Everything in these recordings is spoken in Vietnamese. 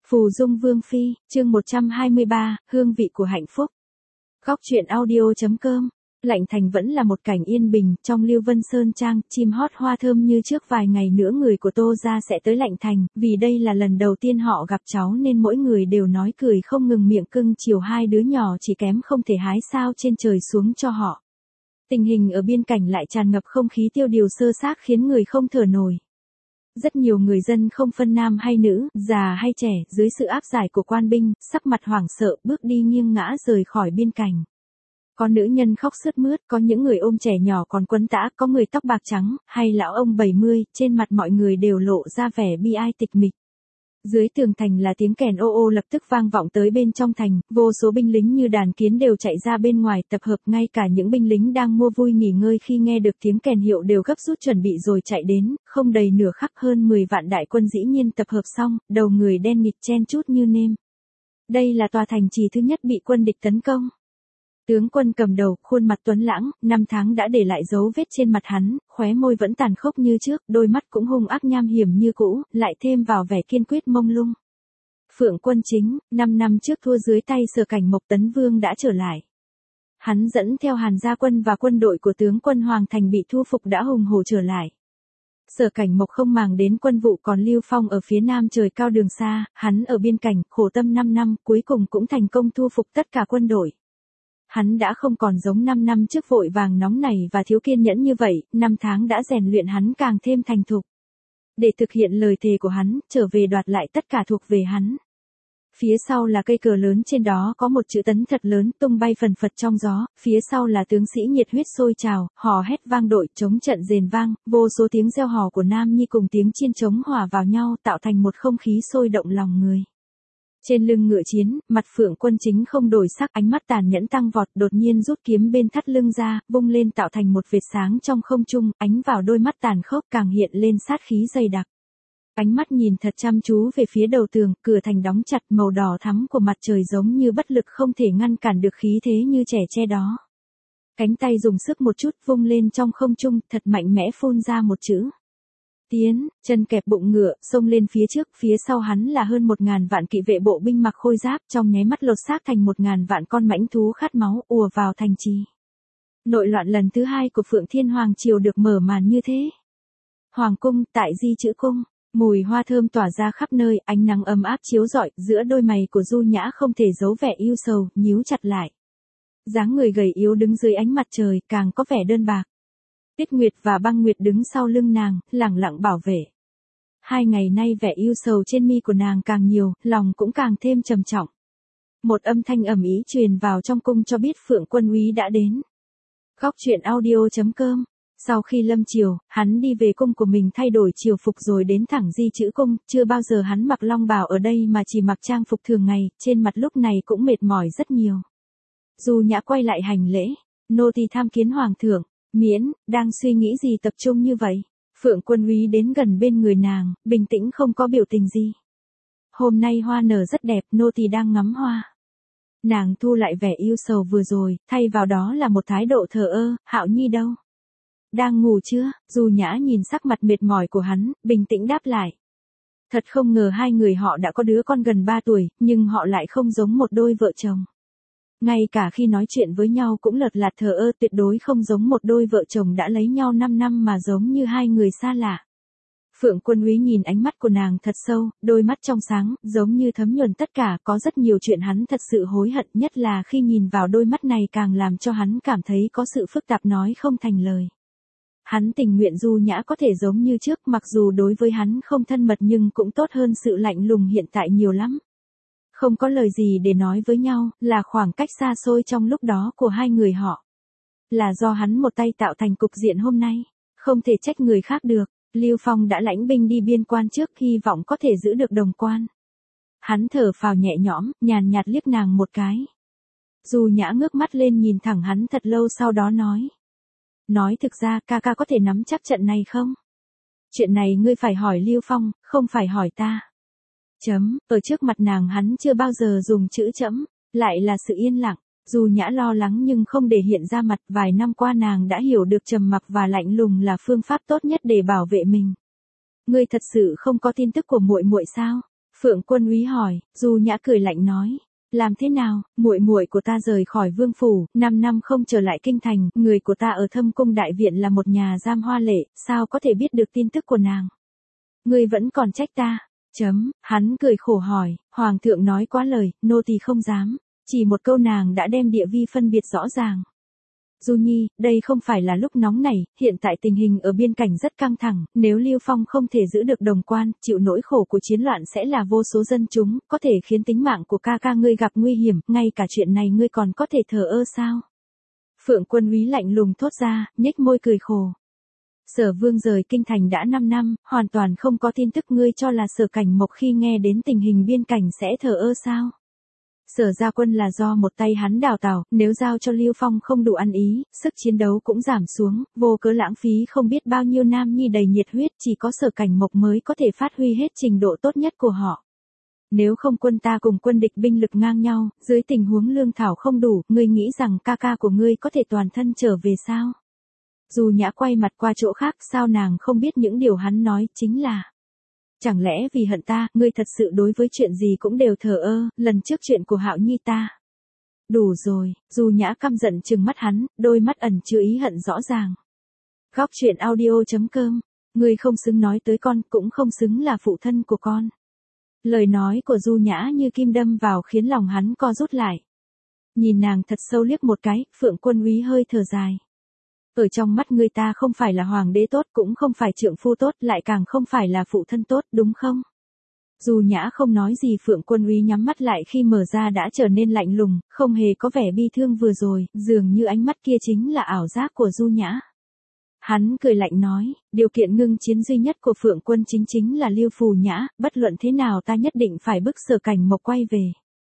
Phù Dung Vương Phi, chương 123, hương vị của hạnh phúc. Góc truyện audio.com. Lạnh Thành vẫn là một cảnh yên bình, trong Lưu Vân Sơn Trang, chim hót hoa thơm như trước. Vài ngày nữa người của Tô gia sẽ tới Lạnh Thành, vì đây là lần đầu tiên họ gặp cháu nên mỗi người đều nói cười không ngừng miệng cưng chiều hai đứa nhỏ chỉ kém không thể hái sao trên trời xuống cho họ. Tình hình ở biên cảnh lại tràn ngập không khí tiêu điều sơ xác khiến người không thở nổi. Rất nhiều người dân không phân nam hay nữ, già hay trẻ, dưới sự áp giải của quan binh, sắc mặt hoảng sợ, bước đi nghiêng ngã rời khỏi biên cảnh. Có nữ nhân khóc sướt mướt, có những người ôm trẻ nhỏ còn quấn tã, có người tóc bạc trắng, hay lão ông 70, trên mặt mọi người đều lộ ra vẻ bi ai tịch mịch. Dưới tường thành là tiếng kèn ô ô lập tức vang vọng tới bên trong thành, vô số binh lính như đàn kiến đều chạy ra bên ngoài tập hợp, ngay cả những binh lính đang mua vui nghỉ ngơi khi nghe được tiếng kèn hiệu đều gấp rút chuẩn bị rồi chạy đến, không đầy nửa khắc hơn 10 vạn đại quân dĩ nhiên tập hợp xong, đầu người đen nghịt chen chúc như nêm. Đây là tòa thành trì thứ nhất bị quân địch tấn công. Tướng quân cầm đầu, khuôn mặt tuấn lãng, 5 tháng đã để lại dấu vết trên mặt hắn, khóe môi vẫn tàn khốc như trước, đôi mắt cũng hung ác nham hiểm như cũ, lại thêm vào vẻ kiên quyết mông lung. Phượng Quân Chính, 5 năm trước thua dưới tay Sở Cảnh Mộc, Tấn Vương đã trở lại. Hắn dẫn theo Hàn Gia Quân và quân đội của tướng quân Hoàng Thành bị thu phục đã hùng hổ trở lại. Sở Cảnh Mộc không màng đến quân vụ, còn Lưu Phong ở phía nam trời cao đường xa, hắn ở biên cảnh, khổ tâm 5 năm, cuối cùng cũng thành công thu phục tất cả quân đội. Hắn đã không còn giống 5 năm trước vội vàng nóng nảy và thiếu kiên nhẫn như vậy, 5 tháng đã rèn luyện hắn càng thêm thành thục. Để thực hiện lời thề của hắn, trở về đoạt lại tất cả thuộc về hắn. Phía sau là cây cờ lớn, trên đó có một chữ Tấn thật lớn tung bay phần phật trong gió, phía sau là tướng sĩ nhiệt huyết sôi trào, hò hét vang đội, chống trận rền vang, vô số tiếng reo hò của nam nhi cùng tiếng chiên trống hòa vào nhau tạo thành một không khí sôi động lòng người. Trên lưng ngựa chiến, mặt Phượng Quân Chính không đổi sắc, ánh mắt tàn nhẫn tăng vọt, đột nhiên rút kiếm bên thắt lưng ra, vung lên tạo thành một vệt sáng trong không trung, ánh vào đôi mắt tàn khốc càng hiện lên sát khí dày đặc. Ánh mắt nhìn thật chăm chú về phía đầu tường, cửa thành đóng chặt, màu đỏ thắm của mặt trời giống như bất lực không thể ngăn cản được khí thế như trẻ tre đó. Cánh tay dùng sức một chút vung lên trong không trung, thật mạnh mẽ phun ra một chữ. Tiến, chân kẹp bụng ngựa, xông lên phía sau hắn là hơn 1000 vạn kỵ vệ bộ binh mặc khôi giáp, trong nháy mắt lột xác thành 1000 vạn con mãnh thú khát máu ùa vào thành trì. Nội loạn lần thứ 2 của Phượng Thiên Hoàng triều được mở màn như thế. Hoàng cung, tại Di Chữ cung, mùi hoa thơm tỏa ra khắp nơi, ánh nắng ấm áp chiếu rọi, giữa đôi mày của Du Nhã không thể giấu vẻ ưu sầu, nhíu chặt lại. Dáng người gầy yếu đứng dưới ánh mặt trời, càng có vẻ đơn bạc. Tiết Nguyệt và Băng Nguyệt đứng sau lưng nàng, lẳng lặng bảo vệ. 2 ngày nay vẻ ưu sầu trên mi của nàng càng nhiều, lòng cũng càng thêm trầm trọng. Một âm thanh ầm ĩ truyền vào trong cung cho biết Phượng Quân úy đã đến. Góc truyện audio.com. Sau khi lâm triều, hắn đi về cung của mình thay đổi triều phục rồi đến thẳng Di Chữ cung, chưa bao giờ hắn mặc long bào ở đây mà chỉ mặc trang phục thường ngày, trên mặt lúc này cũng mệt mỏi rất nhiều. Du Nhã quay lại hành lễ, nô tỳ tham kiến hoàng thượng. Miễn, đang suy nghĩ gì tập trung như vậy? Phượng Quân úy đến gần bên người nàng, bình tĩnh không có biểu tình gì. Hôm nay hoa nở rất đẹp, nô tỳ đang ngắm hoa. Nàng thu lại vẻ yêu sầu vừa rồi, thay vào đó là một thái độ thờ ơ. Hạo Nhi đâu? Đang ngủ chưa? Du Nhã nhìn sắc mặt mệt mỏi của hắn, bình tĩnh đáp lại. Thật không ngờ hai người họ đã có đứa con gần 3 tuổi, nhưng họ lại không giống một đôi vợ chồng. Ngay cả khi nói chuyện với nhau cũng lật lạt thờ ơ, tuyệt đối không giống một đôi vợ chồng đã lấy nhau 5 năm mà giống như hai người xa lạ. Phượng Quân úy nhìn ánh mắt của nàng thật sâu, đôi mắt trong sáng, giống như thấm nhuần tất cả, có rất nhiều chuyện hắn thật sự hối hận, nhất là khi nhìn vào đôi mắt này càng làm cho hắn cảm thấy có sự phức tạp nói không thành lời. Hắn tình nguyện Du Nhã có thể giống như trước, mặc dù đối với hắn không thân mật nhưng cũng tốt hơn sự lạnh lùng hiện tại nhiều lắm. Không có lời gì để nói với nhau, là khoảng cách xa xôi trong lúc đó của hai người họ. Là do hắn một tay tạo thành cục diện hôm nay, không thể trách người khác được. Lưu Phong đã lãnh binh đi biên quan trước, hy vọng có thể giữ được đồng quan. Hắn thở phào nhẹ nhõm, nhàn nhạt liếc nàng một cái. Du Nhã ngước mắt lên nhìn thẳng hắn thật lâu sau đó nói. Nói thực ra ca ca có thể nắm chắc trận này không? Chuyện này ngươi phải hỏi Lưu Phong, không phải hỏi ta. Ở trước mặt nàng hắn chưa bao giờ dùng chữ chấm, lại là sự yên lặng. Dù Nhã lo lắng nhưng không để hiện ra mặt, vài năm qua nàng đã hiểu được trầm mặc và lạnh lùng là phương pháp tốt nhất để bảo vệ mình. Ngươi thật sự không có tin tức của muội muội sao? Phượng Quân Úy hỏi, Du Nhã cười lạnh nói. Làm thế nào, muội muội của ta rời khỏi vương phủ, 5 năm không trở lại kinh thành, người của ta ở Thâm Cung đại viện là một nhà giam hoa lệ, sao có thể biết được tin tức của nàng? Ngươi vẫn còn trách ta? Hắn cười khổ hỏi, Hoàng thượng nói quá lời, nô tỳ không dám. Chỉ một câu nàng đã đem địa vi phân biệt rõ ràng. Du Nhi, đây không phải là lúc nóng này, hiện tại tình hình ở biên cảnh rất căng thẳng, nếu Lưu Phong không thể giữ được đồng quan, chịu nỗi khổ của chiến loạn sẽ là vô số dân chúng, có thể khiến tính mạng của ca ca ngươi gặp nguy hiểm, ngay cả chuyện này ngươi còn có thể thờ ơ sao? Phượng Quân Úy lạnh lùng thốt ra, nhếch môi cười khổ. Sở Vương rời kinh thành đã 5 năm, hoàn toàn không có tin tức, ngươi cho là Sở Cảnh Mộc khi nghe đến tình hình biên cảnh sẽ thờ ơ sao? Sở Gia Quân là do một tay hắn đào tạo, nếu giao cho Lưu Phong không đủ ăn ý, sức chiến đấu cũng giảm xuống, vô cớ lãng phí không biết bao nhiêu nam nhi đầy nhiệt huyết, chỉ có Sở Cảnh Mộc mới có thể phát huy hết trình độ tốt nhất của họ. Nếu không quân ta cùng quân địch binh lực ngang nhau, dưới tình huống lương thảo không đủ, ngươi nghĩ rằng ca ca của ngươi có thể toàn thân trở về sao? Du Nhã quay mặt qua chỗ khác, sao nàng không biết những điều hắn nói chính là. Chẳng lẽ vì hận ta, ngươi thật sự đối với chuyện gì cũng đều thờ ơ, lần trước chuyện của Hạo Nhi ta. Đủ rồi, Du Nhã căm giận trừng mắt hắn, đôi mắt ẩn chứa ý hận rõ ràng. Góc truyện audio.com, ngươi không xứng nói tới con, cũng không xứng là phụ thân của con. Lời nói của Du Nhã như kim đâm vào khiến lòng hắn co rút lại. Nhìn nàng thật sâu liếc một cái, Phượng Quân Úy hơi thở dài. Ở trong mắt người ta không phải là hoàng đế tốt, cũng không phải trượng phu tốt, lại càng không phải là phụ thân tốt, đúng không? Du Nhã không nói gì, Phượng Quân Úy nhắm mắt lại, khi mở ra đã trở nên lạnh lùng, không hề có vẻ bi thương vừa rồi, dường như ánh mắt kia chính là ảo giác của Du Nhã. Hắn cười lạnh nói, điều kiện ngưng chiến duy nhất của Phượng Quân chính là Lưu Phù Nhã, bất luận thế nào ta nhất định phải bức Sở Cảnh Mộc quay về.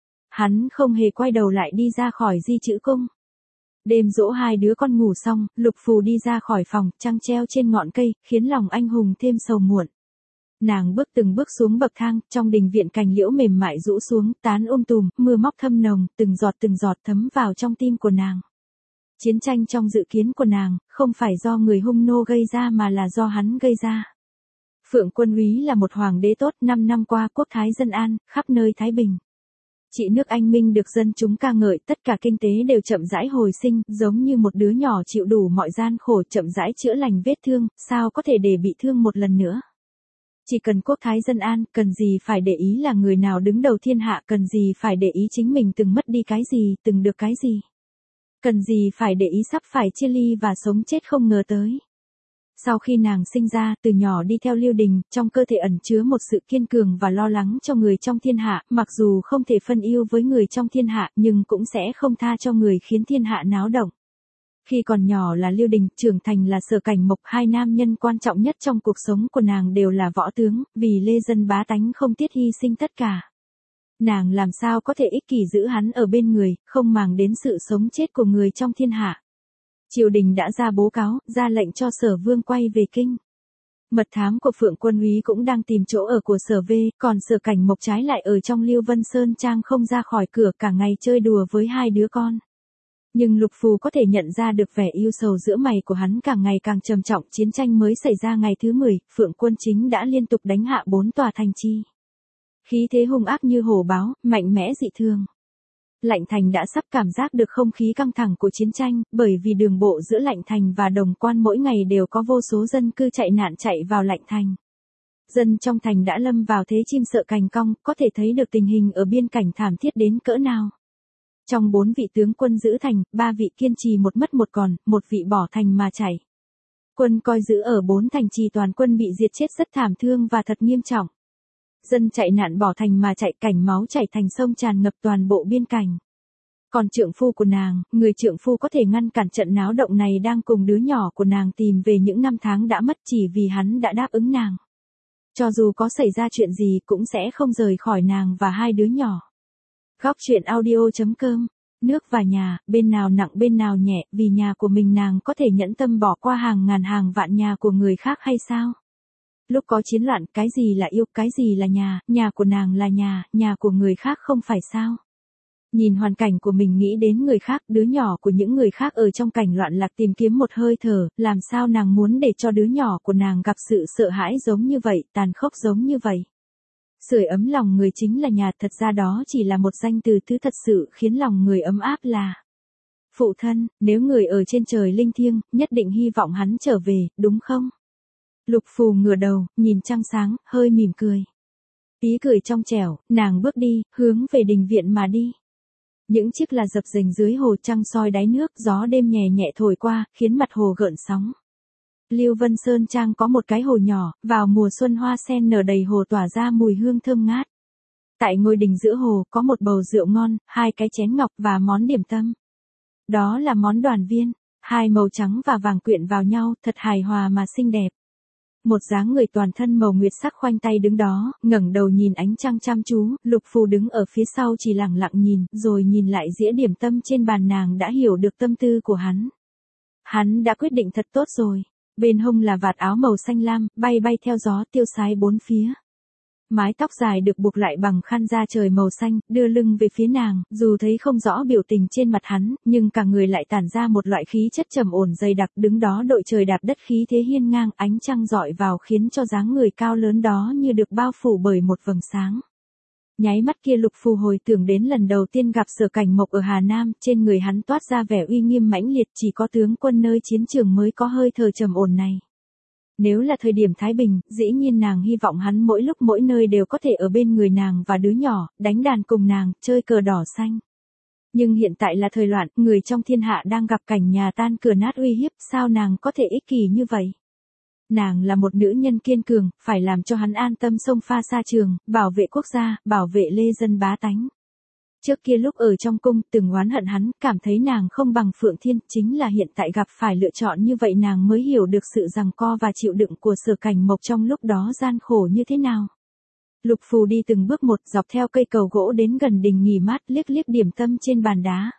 Hắn không hề quay đầu lại đi ra khỏi Di Chữ Cung. Đêm dỗ hai đứa con ngủ xong, Lục Phù đi ra khỏi phòng, trăng treo trên ngọn cây, khiến lòng anh hùng thêm sầu muộn. Nàng bước từng bước xuống bậc thang, trong đình viện cành liễu mềm mại rũ xuống, tán tùm, mưa móc thâm nồng, từng giọt thấm vào trong tim của nàng. Chiến tranh trong dự kiến của nàng, không phải do người hung nô gây ra mà là do hắn gây ra. Phượng Quân Úy là một hoàng đế tốt, 5 năm qua quốc thái dân an, khắp nơi thái bình. Trị nước Anh Minh được dân chúng ca ngợi, tất cả kinh tế đều chậm rãi hồi sinh, giống như một đứa nhỏ chịu đủ mọi gian khổ, chậm rãi chữa lành vết thương, sao có thể để bị thương một lần nữa. Chỉ cần quốc thái dân an, cần gì phải để ý là người nào đứng đầu thiên hạ, cần gì phải để ý chính mình từng mất đi cái gì, từng được cái gì. Cần gì phải để ý sắp phải chia ly và sống chết không ngờ tới. Sau khi nàng sinh ra, từ nhỏ đi theo Lưu Đình, trong cơ thể ẩn chứa một sự kiên cường và lo lắng cho người trong thiên hạ, mặc dù không thể phân yêu với người trong thiên hạ, nhưng cũng sẽ không tha cho người khiến thiên hạ náo động. Khi còn nhỏ là Lưu Đình, trưởng thành là Sở Cảnh Mộc, hai nam nhân quan trọng nhất trong cuộc sống của nàng đều là võ tướng, vì lê dân bá tánh không tiếc hy sinh tất cả. Nàng làm sao có thể ích kỷ giữ hắn ở bên người, không màng đến sự sống chết của người trong thiên hạ. Triều đình đã ra bố cáo, ra lệnh cho Sở Vương quay về kinh. Mật thám của Phượng Quân Úy cũng đang tìm chỗ ở của Sở V, còn Sở Cảnh Mộc trái lại ở trong Lưu Vân Sơn Trang không ra khỏi cửa, cả ngày chơi đùa với hai đứa con. Nhưng Lục Phù có thể nhận ra được vẻ yêu sầu giữa mày của hắn càng ngày càng trầm trọng. Chiến tranh mới xảy ra ngày thứ 10, Phượng Quân Chính đã liên tục đánh hạ 4 tòa thành trì. Khí thế hung ác như hổ báo, mạnh mẽ dị thường. Lạnh Thành đã sắp cảm giác được không khí căng thẳng của chiến tranh, bởi vì đường bộ giữa Lạnh Thành và Đồng Quan mỗi ngày đều có vô số dân cư chạy nạn chạy vào Lạnh Thành. Dân trong thành đã lâm vào thế chim sợ cành cong, có thể thấy được tình hình ở biên cảnh thảm thiết đến cỡ nào. Trong 4 vị tướng quân giữ thành, 3 vị kiên trì một mất một còn, 1 vị bỏ thành mà chạy. Quân coi giữ ở 4 thành trì toàn quân bị diệt chết rất thảm thương và thật nghiêm trọng. Dân chạy nạn bỏ thành mà chạy, cảnh máu chảy thành sông tràn ngập toàn bộ biên cảnh. Còn trượng phu của nàng, người trượng phu có thể ngăn cản trận náo động này đang cùng đứa nhỏ của nàng tìm về những năm tháng đã mất chỉ vì hắn đã đáp ứng nàng. Cho dù có xảy ra chuyện gì cũng sẽ không rời khỏi nàng và hai đứa nhỏ. Góc truyện audio.com, nước và nhà, bên nào nặng bên nào nhẹ, vì nhà của mình nàng có thể nhẫn tâm bỏ qua hàng ngàn hàng vạn nhà của người khác hay sao? Lúc có chiến loạn, cái gì là yêu, cái gì là nhà của nàng là nhà của người khác không phải sao? Nhìn hoàn cảnh của mình nghĩ đến người khác, đứa nhỏ của những người khác ở trong cảnh loạn lạc tìm kiếm một hơi thở, làm sao nàng muốn để cho đứa nhỏ của nàng gặp sự sợ hãi giống như vậy, tàn khốc giống như vậy. Sưởi ấm lòng người chính là nhà, thật ra đó chỉ là một danh từ, thứ thật sự khiến lòng người ấm áp là phụ thân. Nếu người ở trên trời linh thiêng, nhất định hy vọng hắn trở về, đúng không? Lục Phù ngửa đầu, nhìn trăng sáng, hơi mỉm cười. Tí cười trong trẻo, nàng bước đi, hướng về đình viện mà đi. Những chiếc là dập dềnh dưới hồ, trăng soi đáy nước, gió đêm nhẹ nhẹ thổi qua, khiến mặt hồ gợn sóng. Lưu Vân Sơn Trang có một cái hồ nhỏ, vào mùa xuân hoa sen nở đầy hồ tỏa ra mùi hương thơm ngát. Tại ngôi đình giữa hồ, có một bầu rượu ngon, 2 cái chén ngọc và món điểm tâm. Đó là món đoàn viên, 2 màu trắng và vàng quyện vào nhau, thật hài hòa mà xinh đẹp. Một dáng người toàn thân màu nguyệt sắc khoanh tay đứng đó, ngẩng đầu nhìn ánh trăng chăm chú. Lục Phù đứng ở phía sau chỉ lặng lặng nhìn, rồi nhìn lại dĩa điểm tâm trên bàn, nàng đã hiểu được tâm tư của hắn. Hắn đã quyết định thật tốt rồi. Bên hông là vạt áo màu xanh lam, bay bay theo gió, tiêu sái bốn phía. Mái tóc dài được buộc lại bằng khăn da trời màu xanh, đưa lưng về phía nàng, dù thấy không rõ biểu tình trên mặt hắn, nhưng cả người lại tản ra một loại khí chất trầm ổn dày đặc, đứng đó đội trời đạp đất, khí thế hiên ngang, ánh trăng rọi vào khiến cho dáng người cao lớn đó như được bao phủ bởi một vầng sáng. Nháy mắt kia Lục Phù hồi tưởng đến lần đầu tiên gặp Sở Cảnh Mộc ở Hà Nam, trên người hắn toát ra vẻ uy nghiêm mãnh liệt, chỉ có tướng quân nơi chiến trường mới có hơi thở trầm ổn này. Nếu là thời điểm thái bình, dĩ nhiên nàng hy vọng hắn mỗi lúc mỗi nơi đều có thể ở bên người nàng và đứa nhỏ, đánh đàn cùng nàng, chơi cờ đỏ xanh. Nhưng hiện tại là thời loạn, người trong thiên hạ đang gặp cảnh nhà tan cửa nát uy hiếp, sao nàng có thể ích kỷ như vậy? Nàng là một nữ nhân kiên cường, phải làm cho hắn an tâm xông pha xa trường, bảo vệ quốc gia, bảo vệ lê dân bá tánh. Trước kia lúc ở trong cung, từng oán hận hắn, cảm thấy nàng không bằng Phượng Thiên, chính là hiện tại gặp phải lựa chọn như vậy nàng mới hiểu được sự giằng co và chịu đựng của Sở Cảnh Mộc trong lúc đó gian khổ như thế nào. Lục Phù đi từng bước một dọc theo cây cầu gỗ đến gần đình nghỉ mát, liếc liếc điểm tâm trên bàn đá.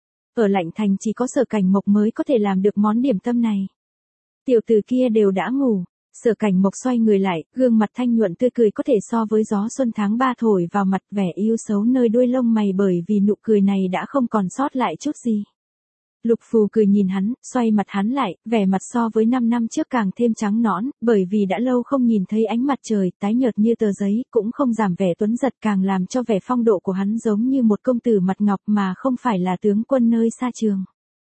Ở Lạnh Thành chỉ có Sở Cảnh Mộc mới có thể làm được món điểm tâm này. Tiểu tử kia đều đã ngủ. Sở Cảnh Mộc xoay người lại, gương mặt thanh nhuận tươi cười có thể so với gió xuân tháng 3 thổi vào mặt, vẻ yêu xấu nơi đuôi lông mày bởi vì nụ cười này đã không còn sót lại chút gì. Lục Phù cười nhìn hắn, xoay mặt hắn lại, vẻ mặt so với 5 năm trước càng thêm trắng nõn, bởi vì đã lâu không nhìn thấy ánh mặt trời, tái nhợt như tờ giấy, cũng không giảm vẻ tuấn giật, càng làm cho vẻ phong độ của hắn giống như một công tử mặt ngọc mà không phải là tướng quân nơi xa trường.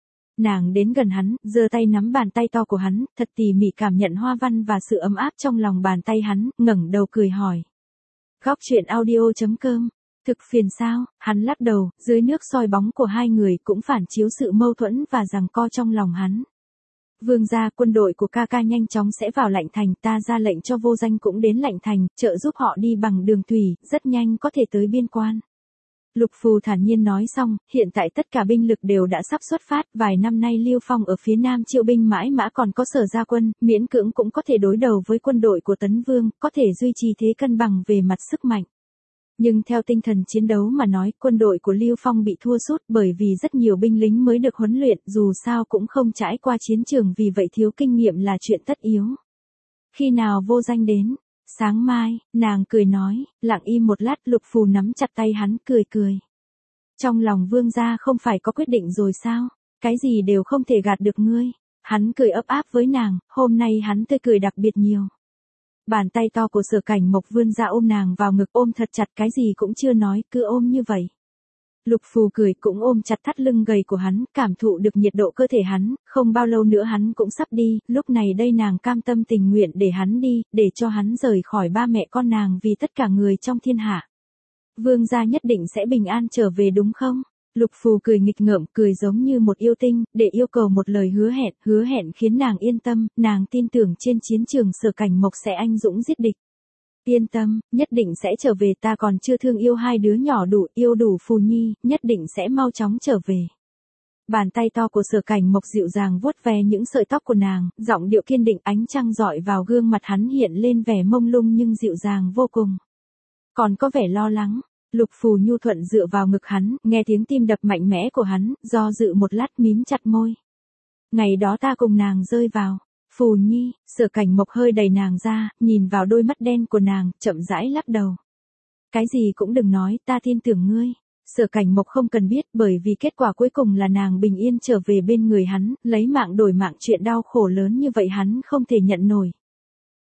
Nàng đến gần hắn, giơ tay nắm bàn tay to của hắn, thật tỉ mỉ cảm nhận hoa văn và sự ấm áp trong lòng bàn tay hắn, ngẩng đầu cười hỏi. Góc truyện audio.com. Thực phiền sao? Hắn lắc đầu, dưới nước soi bóng của hai người cũng phản chiếu sự mâu thuẫn và giằng co trong lòng hắn. Vương gia, quân đội của ca ca nhanh chóng sẽ vào Lạnh Thành, ta ra lệnh cho Vô Danh cũng đến Lạnh Thành, trợ giúp họ đi bằng đường thủy, rất nhanh có thể tới biên quan. Lục Phù thản nhiên nói xong, hiện tại tất cả binh lực đều đã sắp xuất phát, vài năm nay Lưu Phong ở phía Nam triệu binh mãi mã còn có Sở gia quân, miễn cưỡng cũng có thể đối đầu với quân đội của Tấn Vương, có thể duy trì thế cân bằng về mặt sức mạnh. Nhưng theo tinh thần chiến đấu mà nói, quân đội của Lưu Phong bị thua sút bởi vì rất nhiều binh lính mới được huấn luyện, dù sao cũng không trải qua chiến trường, vì vậy thiếu kinh nghiệm là chuyện tất yếu. Khi nào Vô Danh đến? Sáng mai, nàng cười nói, lặng im một lát. Lục Phù nắm chặt tay hắn, cười cười. Trong lòng Vương gia không phải có quyết định rồi sao? Cái gì đều không thể gạt được ngươi. Hắn cười ấp áp với nàng, hôm nay hắn tươi cười đặc biệt nhiều. Bàn tay to của Sở Cảnh Mộc vươn ra ôm nàng vào ngực, ôm thật chặt, cái gì cũng chưa nói, cứ ôm như vậy. Lục Phù cười cũng ôm chặt thắt lưng gầy của hắn, cảm thụ được nhiệt độ cơ thể hắn, không bao lâu nữa hắn cũng sắp đi, lúc này đây nàng cam tâm tình nguyện để hắn đi, để cho hắn rời khỏi ba mẹ con nàng vì tất cả người trong thiên hạ. Vương gia nhất định sẽ bình an trở về đúng không? Lục Phù cười nghịch ngợm, cười giống như một yêu tinh, để yêu cầu một lời hứa hẹn khiến nàng yên tâm, nàng tin tưởng trên chiến trường Sở Cảnh Mộc sẽ anh dũng giết địch. Yên tâm, nhất định sẽ trở về, ta còn chưa thương yêu hai đứa nhỏ đủ, yêu đủ Phù Nhi, nhất định sẽ mau chóng trở về. Bàn tay to của Sở Cảnh Mộc dịu dàng vuốt ve những sợi tóc của nàng, giọng điệu kiên định, ánh trăng rọi vào gương mặt hắn hiện lên vẻ mông lung nhưng dịu dàng vô cùng. Còn có vẻ lo lắng. Lục Phù nhu thuận dựa vào ngực hắn, nghe tiếng tim đập mạnh mẽ của hắn, do dự một lát mím chặt môi. Ngày đó ta cùng nàng rơi vào. Phù Nhi, Sở Cảnh Mộc hơi đẩy nàng ra, nhìn vào đôi mắt đen của nàng, chậm rãi lắc đầu. Cái gì cũng đừng nói, ta tin tưởng ngươi. Sở Cảnh Mộc không cần biết, bởi vì kết quả cuối cùng là nàng bình yên trở về bên người hắn, lấy mạng đổi mạng, chuyện đau khổ lớn như vậy hắn không thể nhận nổi.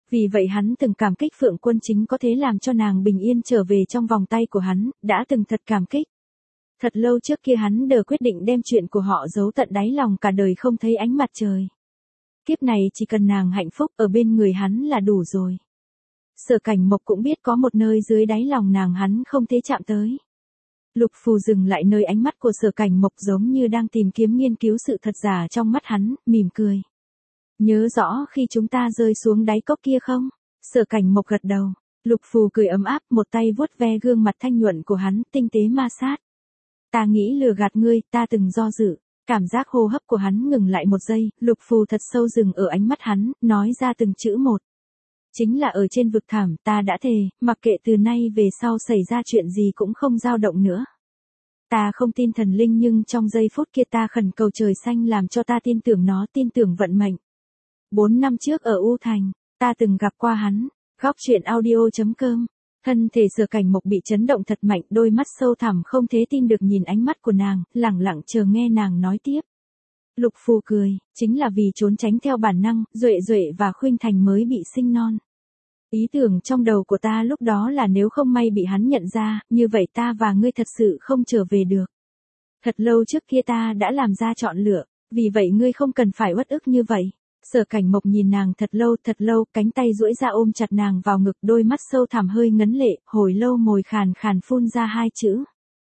Vì vậy hắn từng cảm kích Phượng Quân Chính có thể làm cho nàng bình yên trở về trong vòng tay của hắn, đã từng thật cảm kích. Thật lâu trước kia hắn đều quyết định đem chuyện của họ giấu tận đáy lòng cả đời không thấy ánh mặt trời. Kiếp này chỉ cần nàng hạnh phúc ở bên người hắn là đủ rồi. Sở Cảnh Mộc cũng biết có một nơi dưới đáy lòng nàng hắn không thể chạm tới. Lục Phù dừng lại nơi ánh mắt của Sở Cảnh Mộc giống như đang tìm kiếm nghiên cứu sự thật giả trong mắt hắn, mỉm cười. Nhớ rõ khi chúng ta rơi xuống đáy cốc kia không? Sở Cảnh Mộc gật đầu. Lục Phù cười ấm áp, một tay vuốt ve gương mặt thanh nhuận của hắn, tinh tế ma sát. Ta nghĩ lừa gạt ngươi, ta từng do dự. Cảm giác hô hấp của hắn ngừng lại một giây, Lục Phù thật sâu dừng ở ánh mắt hắn, nói ra từng chữ một. Chính là ở trên vực thẳm, ta đã thề, mặc kệ từ nay về sau xảy ra chuyện gì cũng không dao động nữa. Ta không tin thần linh nhưng trong giây phút kia ta khẩn cầu trời xanh làm cho ta tin tưởng nó, tin tưởng vận mệnh. 4 năm trước ở U Thành, ta từng gặp qua hắn. Góc truyện audio.com. Thân thể Sở Cảnh Mộc bị chấn động thật mạnh, đôi mắt sâu thẳm không thể tin được nhìn ánh mắt của nàng, lẳng lặng chờ nghe nàng nói tiếp. Lục Phù cười, chính là vì trốn tránh theo bản năng, Duệ Duệ và Khuynh Thành mới bị sinh non. Ý tưởng trong đầu của ta lúc đó là nếu không may bị hắn nhận ra, như vậy ta và ngươi thật sự không trở về được. Thật lâu trước kia ta đã làm ra chọn lựa, vì vậy ngươi không cần phải uất ức như vậy. Sở Cảnh Mộc nhìn nàng thật lâu, cánh tay duỗi ra ôm chặt nàng vào ngực, đôi mắt sâu thẳm hơi ngấn lệ, hồi lâu môi khàn khàn phun ra hai chữ.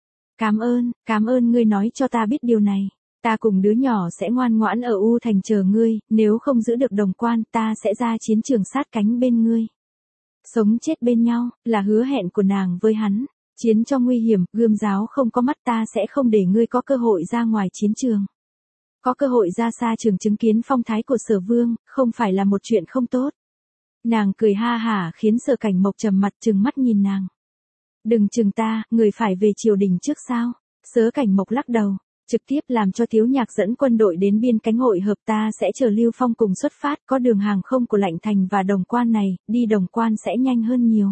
Cảm ơn ngươi nói cho ta biết điều này. Ta cùng đứa nhỏ sẽ ngoan ngoãn ở U Thành chờ ngươi, nếu không giữ được đồng quan ta sẽ ra chiến trường sát cánh bên ngươi. Sống chết bên nhau, là hứa hẹn của nàng với hắn. Chiến trong nguy hiểm, gươm giáo không có mắt ta sẽ không để ngươi có cơ hội ra ngoài chiến trường. Có cơ hội ra xa trường chứng kiến phong thái của Sở Vương, không phải là một chuyện không tốt. Nàng cười ha hả khiến Sở Cảnh Mộc trầm mặt trừng mắt nhìn nàng. Đừng chừng ta, người phải về triều đình trước sao? Sở Cảnh Mộc lắc đầu, trực tiếp làm cho Thiếu Nhạc dẫn quân đội đến biên cánh hội hợp, ta sẽ chờ Lưu Phong cùng xuất phát, có đường hàng không của Lạnh Thành và Đồng Quan này, đi Đồng Quan sẽ nhanh hơn nhiều.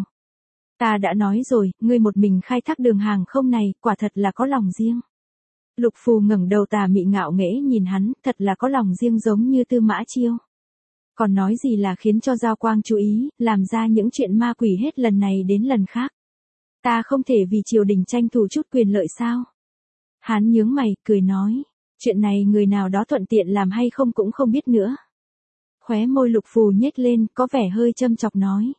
Ta đã nói rồi, ngươi một mình khai thác đường hàng không này, quả thật là có lòng riêng. Lục Phù ngẩng đầu tà mị ngạo nghễ nhìn hắn, thật là có lòng riêng giống như Tư Mã Chiêu. Còn nói gì là khiến cho Giao Quang chú ý, làm ra những chuyện ma quỷ hết lần này đến lần khác. Ta không thể vì triều đình tranh thủ chút quyền lợi sao? Hắn nhướng mày, cười nói, chuyện này người nào đó thuận tiện làm hay không cũng không biết nữa. Khóe môi Lục Phù nhếch lên, có vẻ hơi châm chọc nói.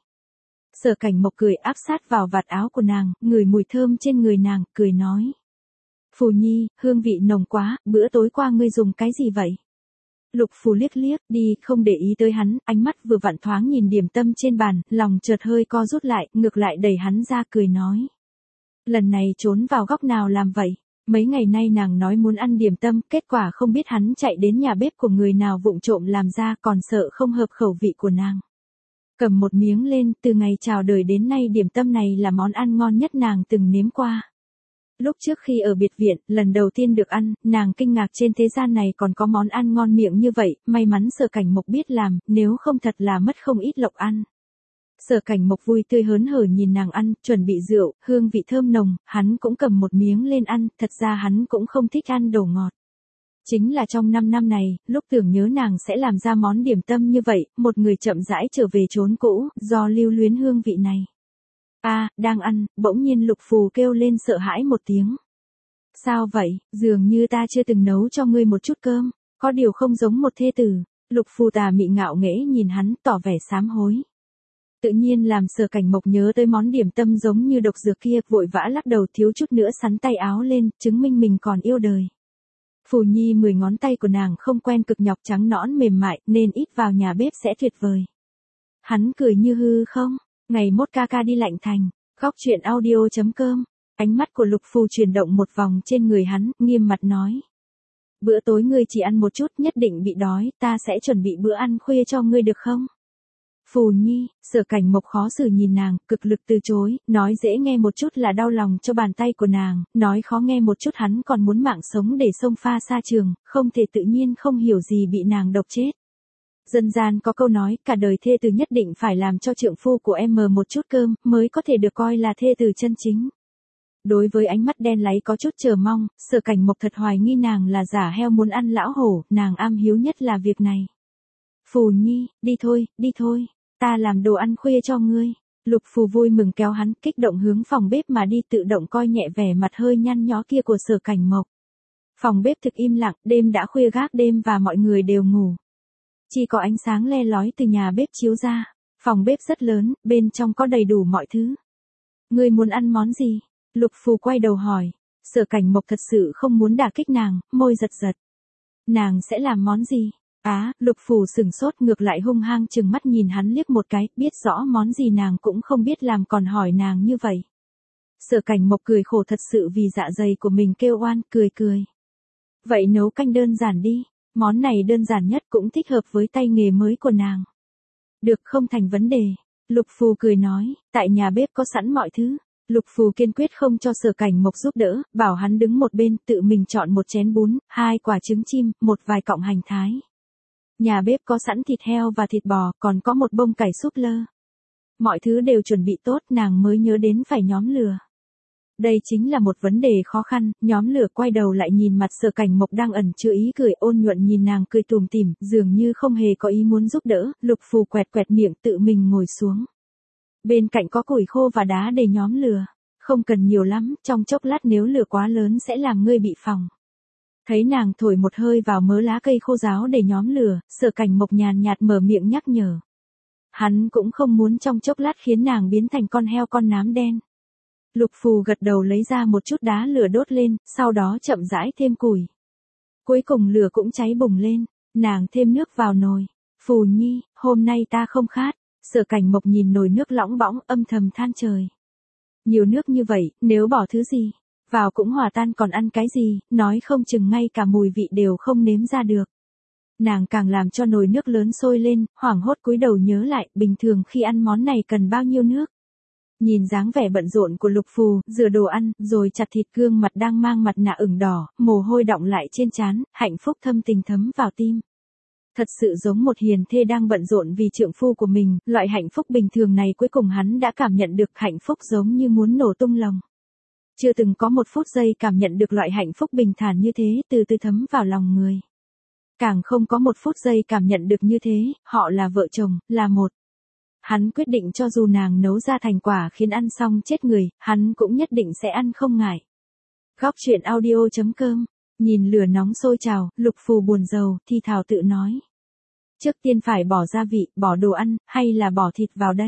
Sở Cảnh Mộc cười áp sát vào vạt áo của nàng, ngửi mùi thơm trên người nàng, cười nói. Phù Nhi, hương vị nồng quá, bữa tối qua ngươi dùng cái gì vậy? Lục Phù liếc đi, không để ý tới hắn, ánh mắt vừa vặn thoáng nhìn điểm tâm trên bàn, lòng chợt hơi co rút lại, ngược lại đẩy hắn ra cười nói. Lần này trốn vào góc nào làm vậy? Mấy ngày nay nàng nói muốn ăn điểm tâm, kết quả không biết hắn chạy đến nhà bếp của người nào vụng trộm làm ra, còn sợ không hợp khẩu vị của nàng. Cầm một miếng lên, từ ngày chào đời đến nay điểm tâm này là món ăn ngon nhất nàng từng nếm qua. Lúc trước khi ở biệt viện, lần đầu tiên được ăn, nàng kinh ngạc trên thế gian này còn có món ăn ngon miệng như vậy, may mắn Sở Cảnh Mộc biết làm, nếu không thật là mất không ít lộc ăn. Sở Cảnh Mộc vui tươi hớn hở nhìn nàng ăn, chuẩn bị rượu, hương vị thơm nồng, hắn cũng cầm một miếng lên ăn, thật ra hắn cũng không thích ăn đồ ngọt. Chính là trong 5 năm này, lúc tưởng nhớ nàng sẽ làm ra món điểm tâm như vậy, một người chậm rãi trở về chốn cũ, do lưu luyến hương vị này. Đang ăn, bỗng nhiên Lục Phù kêu lên sợ hãi một tiếng. Sao vậy, dường như ta chưa từng nấu cho ngươi một chút cơm, có điều không giống một thê tử. Lục Phù tà mị ngạo nghễ nhìn hắn, tỏ vẻ sám hối. Tự nhiên làm Sở Cảnh Mộc nhớ tới món điểm tâm giống như độc dược kia, vội vã lắc đầu thiếu chút nữa sắn tay áo lên, chứng minh mình còn yêu đời. Phù Nhi 10 ngón tay của nàng không quen cực nhọc trắng nõn mềm mại, nên ít vào nhà bếp sẽ tuyệt vời. Hắn cười như hư không, ngày mốt ca ca đi Lạnh Thành, góc truyện audio.com. Ánh mắt của Lục Phù chuyển động một vòng trên người hắn, nghiêm mặt nói. Bữa tối ngươi chỉ ăn một chút, nhất định bị đói, ta sẽ chuẩn bị bữa ăn khuya cho ngươi được không? Phù Nhi, Sở Cảnh Mộc khó xử nhìn nàng, cực lực từ chối, nói dễ nghe một chút là đau lòng cho bàn tay của nàng, nói khó nghe một chút hắn còn muốn mạng sống để xông pha xa trường, không thể tự nhiên không hiểu gì bị nàng độc chết. Dân gian có câu nói, cả đời thê tử nhất định phải làm cho trượng phu của em một chút cơm, mới có thể được coi là thê tử chân chính. Đối với ánh mắt đen láy có chút chờ mong, Sở Cảnh Mộc thật hoài nghi nàng là giả heo muốn ăn lão hổ, nàng am hiếu nhất là việc này. Phù Nhi, đi thôi. Ta làm đồ ăn khuya cho ngươi. Lục Phù vui mừng kéo hắn kích động hướng phòng bếp mà đi, tự động coi nhẹ vẻ mặt hơi nhăn nhó kia của Sở Cảnh Mộc. Phòng bếp thực im lặng, đêm đã khuya gác đêm và mọi người đều ngủ. Chỉ có ánh sáng le lói từ nhà bếp chiếu ra. Phòng bếp rất lớn, bên trong có đầy đủ mọi thứ. Ngươi muốn ăn món gì? Lục Phù quay đầu hỏi. Sở Cảnh Mộc thật sự không muốn đả kích nàng, môi giật giật. Nàng sẽ làm món gì? Lục Phù sửng sốt, ngược lại hung hăng chừng mắt nhìn hắn liếc một cái, biết rõ món gì nàng cũng không biết làm còn hỏi nàng như vậy. Sở Cảnh Mộc cười khổ thật sự vì dạ dày của mình kêu oan, cười. Vậy nấu canh đơn giản đi, món này đơn giản nhất cũng thích hợp với tay nghề mới của nàng. Được, không thành vấn đề. Lục Phù cười nói, tại nhà bếp có sẵn mọi thứ. Lục Phù kiên quyết không cho Sở Cảnh Mộc giúp đỡ, bảo hắn đứng một bên, tự mình chọn một chén bún, 2 quả trứng chim, một vài cọng hành thái. Nhà bếp có sẵn thịt heo và thịt bò, còn có một bông cải súp lơ. Mọi thứ đều chuẩn bị tốt, nàng mới nhớ đến phải nhóm lửa. Đây chính là một vấn đề khó khăn. Nhóm lửa. Quay đầu lại nhìn mặt Sở Cảnh Mộc đang ẩn chứa ý cười, ôn nhuận nhìn nàng cười tủm tỉm, dường như không hề có ý muốn giúp đỡ. Lục Phù quẹt miệng, tự mình ngồi xuống. Bên cạnh có củi khô và đá để nhóm lửa. Không cần nhiều lắm, trong chốc lát nếu lửa quá lớn sẽ làm ngươi bị phỏng. Thấy nàng thổi một hơi vào mớ lá cây khô ráo để nhóm lửa, Sở Cảnh Mộc nhàn nhạt mở miệng nhắc nhở. Hắn cũng không muốn trong chốc lát khiến nàng biến thành con heo con nám đen. Lục Phù gật đầu lấy ra một chút đá lửa đốt lên, sau đó chậm rãi thêm củi. Cuối cùng lửa cũng cháy bùng lên, nàng thêm nước vào nồi. Phù Nhi, hôm nay ta không khát. Sở Cảnh Mộc nhìn nồi nước lõng bõng, âm thầm than trời. Nhiều nước như vậy, nếu bỏ thứ gì vào cũng hòa tan, còn ăn cái gì, nói không chừng ngay cả mùi vị đều không nếm ra được. Nàng càng làm cho nồi nước lớn sôi lên, hoảng hốt cúi đầu nhớ lại, bình thường khi ăn món này cần bao nhiêu nước. Nhìn dáng vẻ bận rộn của Lục Phù, rửa đồ ăn, rồi chặt thịt, gương mặt đang mang mặt nạ ửng đỏ, mồ hôi đọng lại trên trán, hạnh phúc thâm tình thấm vào tim. Thật sự giống một hiền thê đang bận rộn vì trượng phu của mình, loại hạnh phúc bình thường này cuối cùng hắn đã cảm nhận được, hạnh phúc giống như muốn nổ tung lòng. Chưa từng có một phút giây cảm nhận được loại hạnh phúc bình thản như thế, từ từ thấm vào lòng người. Càng không có một phút giây cảm nhận được như thế, họ là vợ chồng, là một. Hắn quyết định cho dù nàng nấu ra thành quả khiến ăn xong chết người, hắn cũng nhất định sẽ ăn không ngại. Góc truyện audio.com. Nhìn lửa nóng sôi trào, Lục Phù buồn rầu, thì thào tự nói. Trước tiên phải bỏ gia vị, bỏ đồ ăn, hay là bỏ thịt vào đây?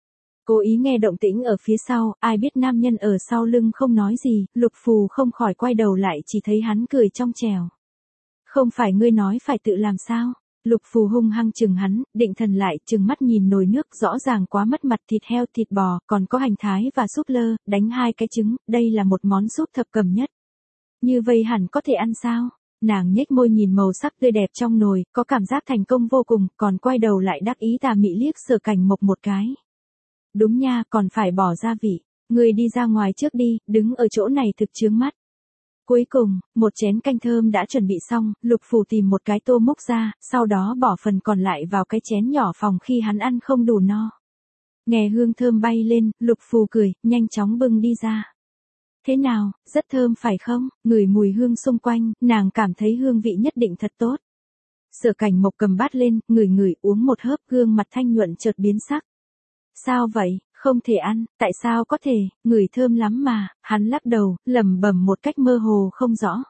Cố ý nghe động tĩnh ở phía sau, ai biết nam nhân ở sau lưng không nói gì, Lục Phù không khỏi quay đầu lại, chỉ thấy hắn cười trong trẻo. Không phải ngươi nói phải tự làm sao? Lục Phù hung hăng chừng hắn, định thần lại, chừng mắt nhìn nồi nước, rõ ràng quá mất mặt, thịt heo, thịt bò, còn có hành thái và súp lơ, đánh 2 cái trứng, đây là một món súp thập cẩm nhất. Như vậy hẳn có thể ăn sao? Nàng nhếch môi nhìn màu sắc tươi đẹp trong nồi, có cảm giác thành công vô cùng, còn quay đầu lại đắc ý tà mị liếc Sở Cảnh Mộc một cái. Đúng nha, còn phải bỏ gia vị. Người đi ra ngoài trước đi, đứng ở chỗ này thực chướng mắt. Cuối cùng, một chén canh thơm đã chuẩn bị xong, Lục Phù tìm một cái tô múc ra, sau đó bỏ phần còn lại vào cái chén nhỏ phòng khi hắn ăn không đủ no. Nghe hương thơm bay lên, Lục Phù cười, nhanh chóng bưng đi ra. Thế nào, rất thơm phải không? Ngửi mùi hương xung quanh, nàng cảm thấy hương vị nhất định thật tốt. Sở Cảnh Mộc cầm bát lên, ngửi uống một hớp, gương mặt thanh nhuận chợt biến sắc. Sao vậy, không thể ăn, tại sao có thể, ngửi thơm lắm mà, hắn lắc đầu, lẩm bẩm một cách mơ hồ không rõ.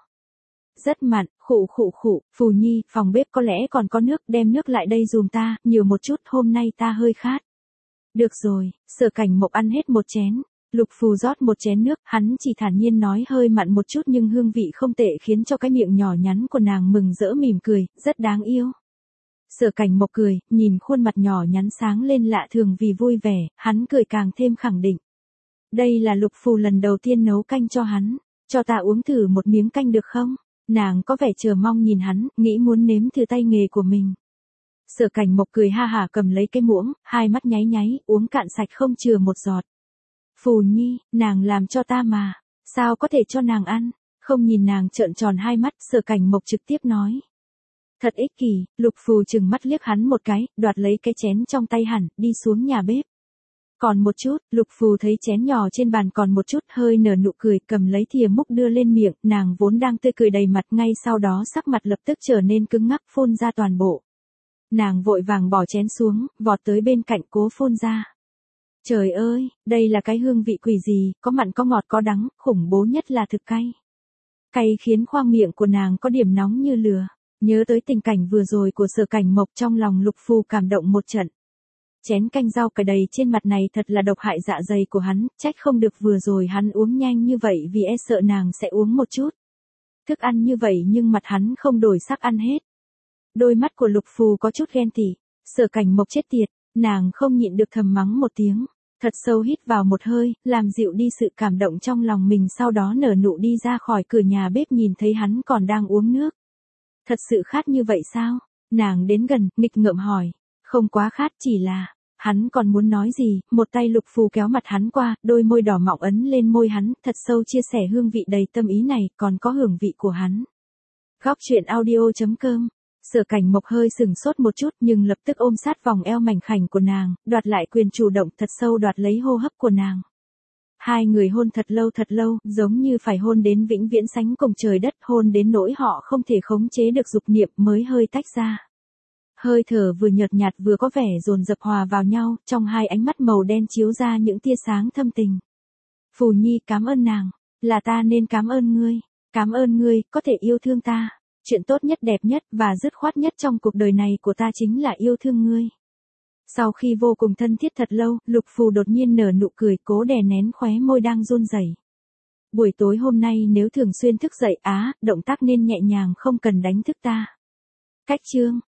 Rất mặn, khụ, Phù Nhi, phòng bếp có lẽ còn có nước, đem nước lại đây dùm ta, nhiều một chút, hôm nay ta hơi khát. Được rồi, Sở Cảnh Mộc ăn hết một chén. Lục Phù rót một chén nước, hắn chỉ thản nhiên nói hơi mặn một chút nhưng hương vị không tệ, khiến cho cái miệng nhỏ nhắn của nàng mừng rỡ mỉm cười, rất đáng yêu. Sở Cảnh Mộc cười, nhìn khuôn mặt nhỏ nhắn sáng lên lạ thường vì vui vẻ, hắn cười càng thêm khẳng định. Đây là Lục Phù lần đầu tiên nấu canh cho hắn, cho ta uống thử một miếng canh được không? Nàng có vẻ chờ mong nhìn hắn, nghĩ muốn nếm thử tay nghề của mình. Sở Cảnh Mộc cười ha hả cầm lấy cái muỗng, hai mắt nháy nháy, uống cạn sạch không chừa một giọt. Phù Nhi, nàng làm cho ta mà, sao có thể cho nàng ăn? Không nhìn nàng trợn tròn hai mắt, Sở Cảnh Mộc trực tiếp nói. Thật ích kỷ, Lục Phù chừng mắt liếc hắn một cái, đoạt lấy cái chén trong tay hẳn, đi xuống nhà bếp. Còn một chút, Lục Phù thấy chén nhỏ trên bàn còn một chút, hơi nở nụ cười, cầm lấy thìa múc đưa lên miệng, nàng vốn đang tươi cười đầy mặt, ngay sau đó sắc mặt lập tức trở nên cứng ngắc, phun ra toàn bộ. Nàng vội vàng bỏ chén xuống, vọt tới bên cạnh cố phun ra. Trời ơi, đây là cái hương vị quỷ gì, có mặn có ngọt có đắng, khủng bố nhất là thực cay. Cay khiến khoang miệng của nàng có điểm nóng như lửa. Nhớ tới tình cảnh vừa rồi của Sở Cảnh Mộc, trong lòng Lục Phù cảm động một trận. Chén canh rau cải đầy trên mặt này thật là độc hại dạ dày của hắn, trách không được vừa rồi hắn uống nhanh như vậy vì e sợ nàng sẽ uống một chút. Thức ăn như vậy nhưng mặt hắn không đổi sắc ăn hết. Đôi mắt của Lục Phù có chút ghen tị. Sở Cảnh Mộc chết tiệt, nàng không nhịn được thầm mắng một tiếng. Thật sâu hít vào một hơi, làm dịu đi sự cảm động trong lòng mình, sau đó nở nụ đi ra khỏi cửa nhà bếp, nhìn thấy hắn còn đang uống nước. Thật sự khát như vậy sao? Nàng đến gần, nghịch ngợm hỏi. Không quá khát, chỉ là... Hắn còn muốn nói gì, một tay Lục Phù kéo mặt hắn qua, đôi môi đỏ mọng ấn lên môi hắn, thật sâu chia sẻ hương vị đầy tâm ý này, còn có hương vị của hắn. Góc truyện audio.com. Sở Cảnh Mộc hơi sừng sốt một chút nhưng lập tức ôm sát vòng eo mảnh khảnh của nàng, đoạt lại quyền chủ động, thật sâu đoạt lấy hô hấp của nàng. Hai người hôn thật lâu, giống như phải hôn đến vĩnh viễn sánh cùng trời đất, hôn đến nỗi họ không thể khống chế được dục niệm mới hơi tách ra. Hơi thở vừa nhợt nhạt vừa có vẻ dồn dập hòa vào nhau, trong hai ánh mắt màu đen chiếu ra những tia sáng thâm tình. Phù Nhi, cảm ơn nàng, là ta nên cảm ơn ngươi, có thể yêu thương ta. Chuyện tốt nhất, đẹp nhất và dứt khoát nhất trong cuộc đời này của ta chính là yêu thương ngươi. Sau khi vô cùng thân thiết thật lâu, Lục Phù đột nhiên nở nụ cười, cố đè nén khóe môi đang run rẩy. Buổi tối hôm nay nếu thường xuyên thức dậy động tác nên nhẹ nhàng, không cần đánh thức ta. Cách chương